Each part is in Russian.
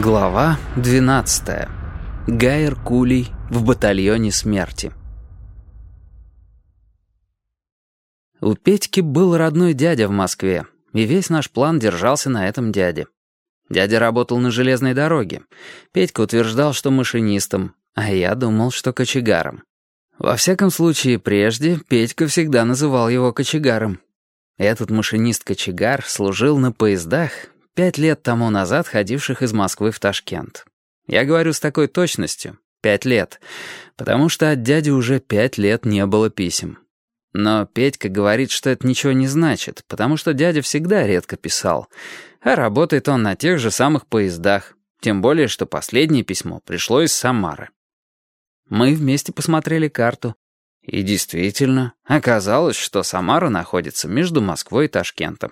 Глава 12. Гай Эркулий в батальоне смерти. У Петьки был родной дядя в Москве, и весь наш план держался на этом дяде. Дядя работал на железной дороге. Петька утверждал, что машинистом, а я думал, что кочегаром. Во всяком случае, прежде Петька всегда называл его кочегаром. Этот машинист-кочегар служил на поездах, 5 лет тому назад ходивших из Москвы в Ташкент. Я говорю с такой точностью — 5 лет, потому что от дяди уже 5 лет не было писем. Но Петька говорит, что это ничего не значит, потому что дядя всегда редко писал, а работает он на тех же самых поездах, тем более, что последнее письмо пришло из Самары. Мы вместе посмотрели карту, и действительно, оказалось, что Самара находится между Москвой и Ташкентом.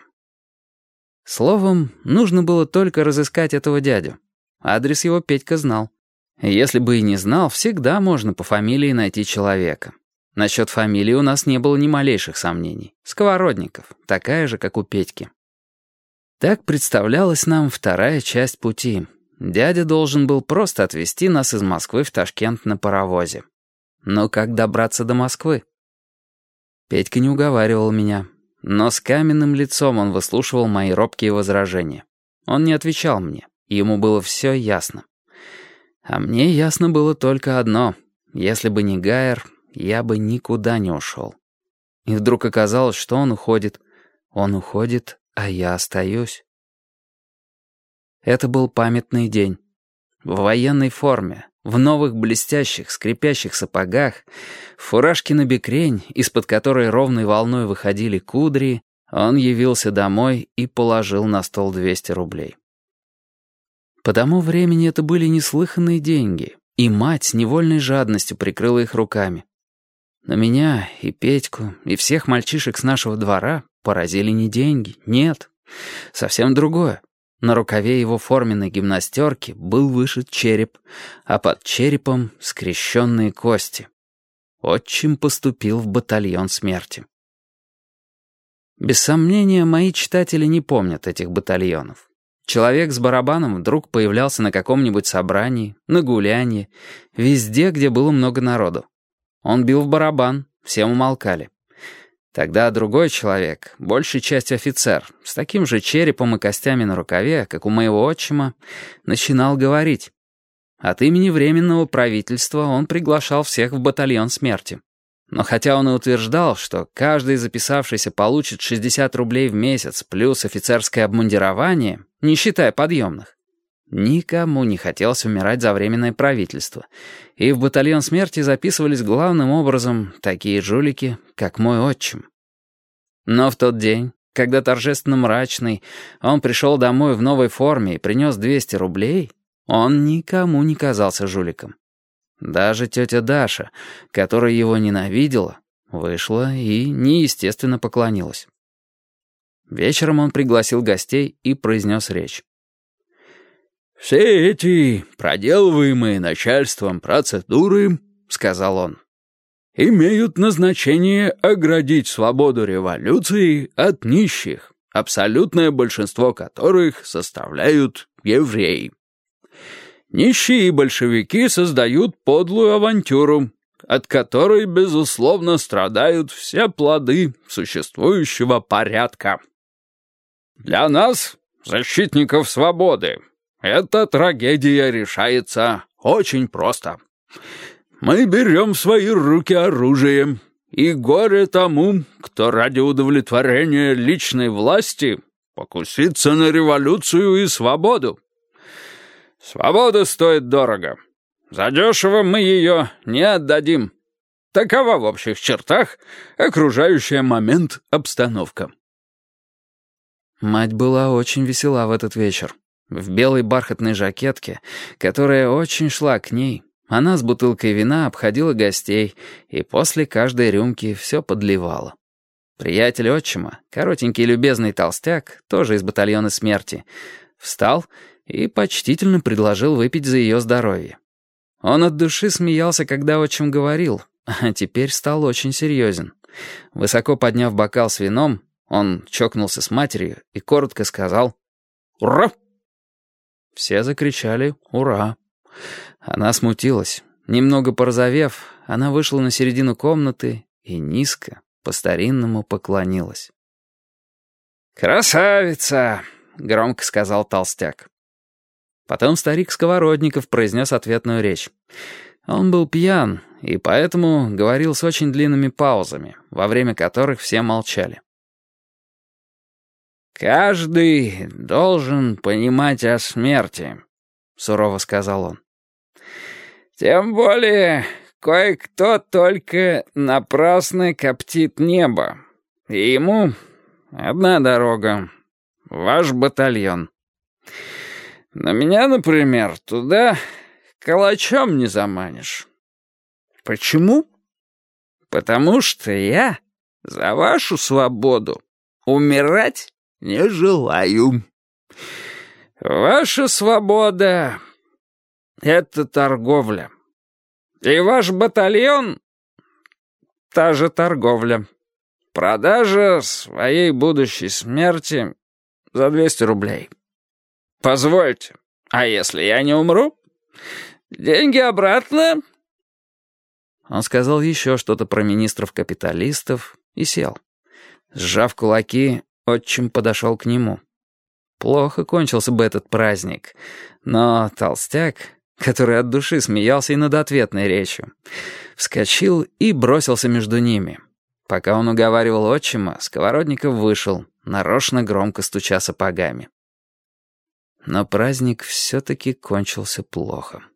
Словом, нужно было только разыскать этого дядю. Адрес его Петька знал. Если бы и не знал, всегда можно по фамилии найти человека. Насчет фамилии у нас не было ни малейших сомнений. Сковородников, такая же, как у Петьки. Так представлялась нам вторая часть пути. Дядя должен был просто отвезти нас из Москвы в Ташкент на паровозе. Но как добраться до Москвы? Петька не уговаривал меня. Но с каменным лицом он выслушивал мои робкие возражения. Он не отвечал мне, и ему было все ясно. А мне ясно было только одно. Если бы не Гайер, я бы никуда не ушел. И вдруг оказалось, что он уходит. Он уходит, а я остаюсь. Это был памятный день. В военной форме, в новых блестящих, скрипящих сапогах, в фуражке набекрень, из-под которой ровной волной выходили кудри, он явился домой и положил на стол 200 рублей. По тому времени это были неслыханные деньги, и мать с невольной жадностью прикрыла их руками. Но меня и Петьку, и всех мальчишек с нашего двора поразили не деньги, нет, совсем другое. На рукаве его форменной гимнастерки был вышит череп, а под черепом скрещенные кости. Отчим поступил в батальон смерти. Без сомнения, мои читатели не помнят этих батальонов. Человек с барабаном вдруг появлялся на каком-нибудь собрании, на гулянье, везде, где было много народу. Он бил в барабан, все умолкали. Тогда другой человек, большей частью офицер, с таким же черепом и костями на рукаве, как у моего отчима, начинал говорить. От имени Временного правительства он приглашал всех в батальон смерти. Но хотя он и утверждал, что каждый записавшийся получит 60 рублей в месяц плюс офицерское обмундирование, не считая подъемных, никому не хотелось умирать за Временное правительство, и в батальон смерти записывались главным образом такие жулики, как мой отчим. Но в тот день, когда торжественно мрачный, он пришел домой в новой форме и принес 200 рублей, он никому не казался жуликом. Даже тетя Даша, которая его ненавидела, вышла и неестественно поклонилась. Вечером он пригласил гостей и произнес речь. «Все эти проделываемые начальством процедуры, — сказал он, — имеют назначение оградить свободу революции от нищих, абсолютное большинство которых составляют евреи. Нищие большевики создают подлую авантюру, от которой, безусловно, страдают все плоды существующего порядка. Для нас, защитников свободы, эта трагедия решается очень просто. Мы берем в свои руки оружие, и горе тому, кто ради удовлетворения личной власти покусится на революцию и свободу. Свобода стоит дорого. Задешево мы ее не отдадим. Такова в общих чертах окружающая момент обстановка». Мать была очень весела в этот вечер. В белой бархатной жакетке, которая очень шла к ней, она с бутылкой вина обходила гостей и после каждой рюмки все подливала. Приятель отчима, коротенький любезный толстяк, тоже из батальона смерти, встал и почтительно предложил выпить за ее здоровье. Он от души смеялся, когда отчим говорил, а теперь стал очень серьезен. Высоко подняв бокал с вином, он чокнулся с матерью и коротко сказал «Ура!». Все закричали «Ура!». Она смутилась. Немного порозовев, она вышла на середину комнаты и низко, по-старинному поклонилась. «Красавица!» — громко сказал толстяк. Потом старик Сковородников произнес ответную речь. Он был пьян, и поэтому говорил с очень длинными паузами, во время которых все молчали. «Каждый должен понимать о смерти», — сурово сказал он. «Тем более кое-кто только напрасно коптит небо, и ему одна дорога — ваш батальон. Но меня, например, туда калачом не заманишь. Почему? Потому что я за вашу свободу умирать не желаю. Ваша свобода — это торговля. И ваш батальон — та же торговля. Продажа своей будущей смерти за 200 рублей. Позвольте, а если я не умру? Деньги обратно?» Он сказал еще что-то про министров-капиталистов и сел. Сжав кулаки, отчим подошел к нему. Плохо кончился бы этот праздник, но толстяк, который от души смеялся и над ответной речью, вскочил и бросился между ними. Пока он уговаривал отчима, Сковородников вышел, нарочно громко стуча сапогами. Но праздник все-таки кончился плохо.